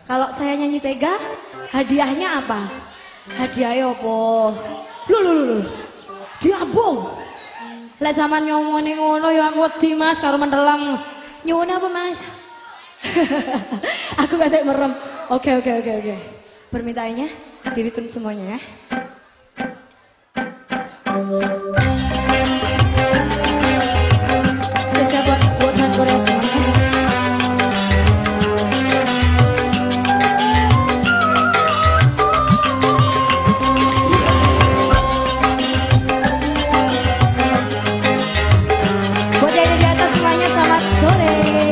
Kalau saya nyanyi Tega, hadiahnya apa? Hadiahnya apa? Lu. Diambung. Lek sampean nyomone ngono ya aku wedi Mas karo mentelang. Nyuwun apa Mas? Aku gak merem. Oke. Permintaannya ditulis semuanya ya. Spesial buat Korea semuanya. Buat yang di atas semuanya selamat sore.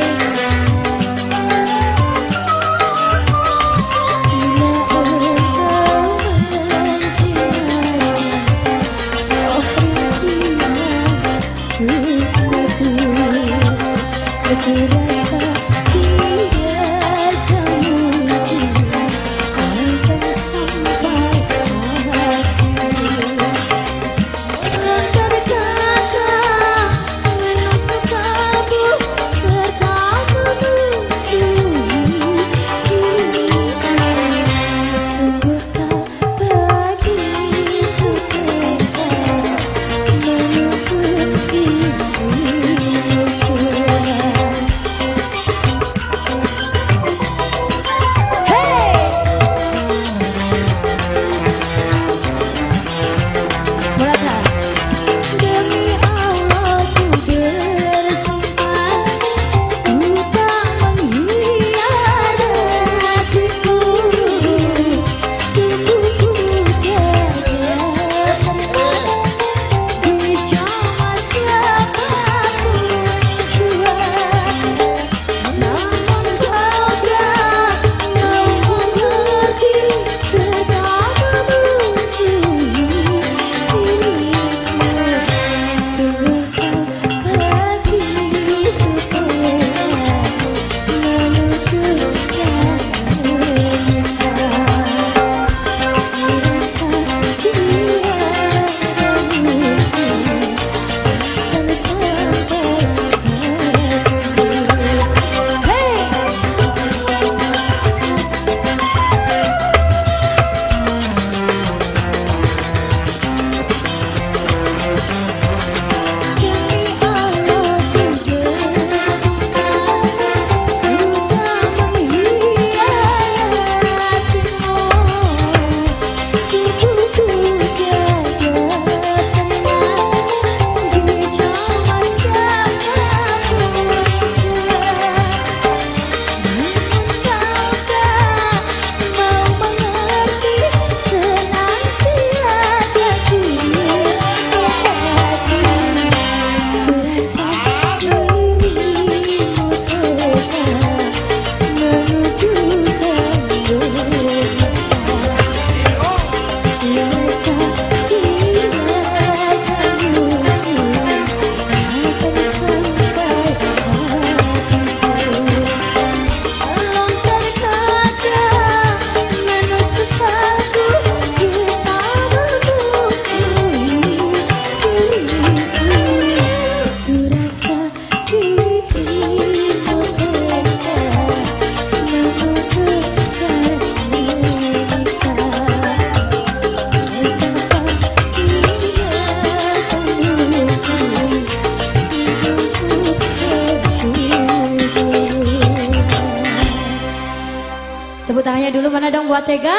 Tepuk tangannya dulu mana dong buat Tega?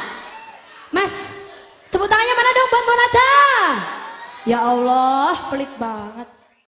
Mas, tepuk tangannya mana dong buat Monata? Ya Allah, pelit banget.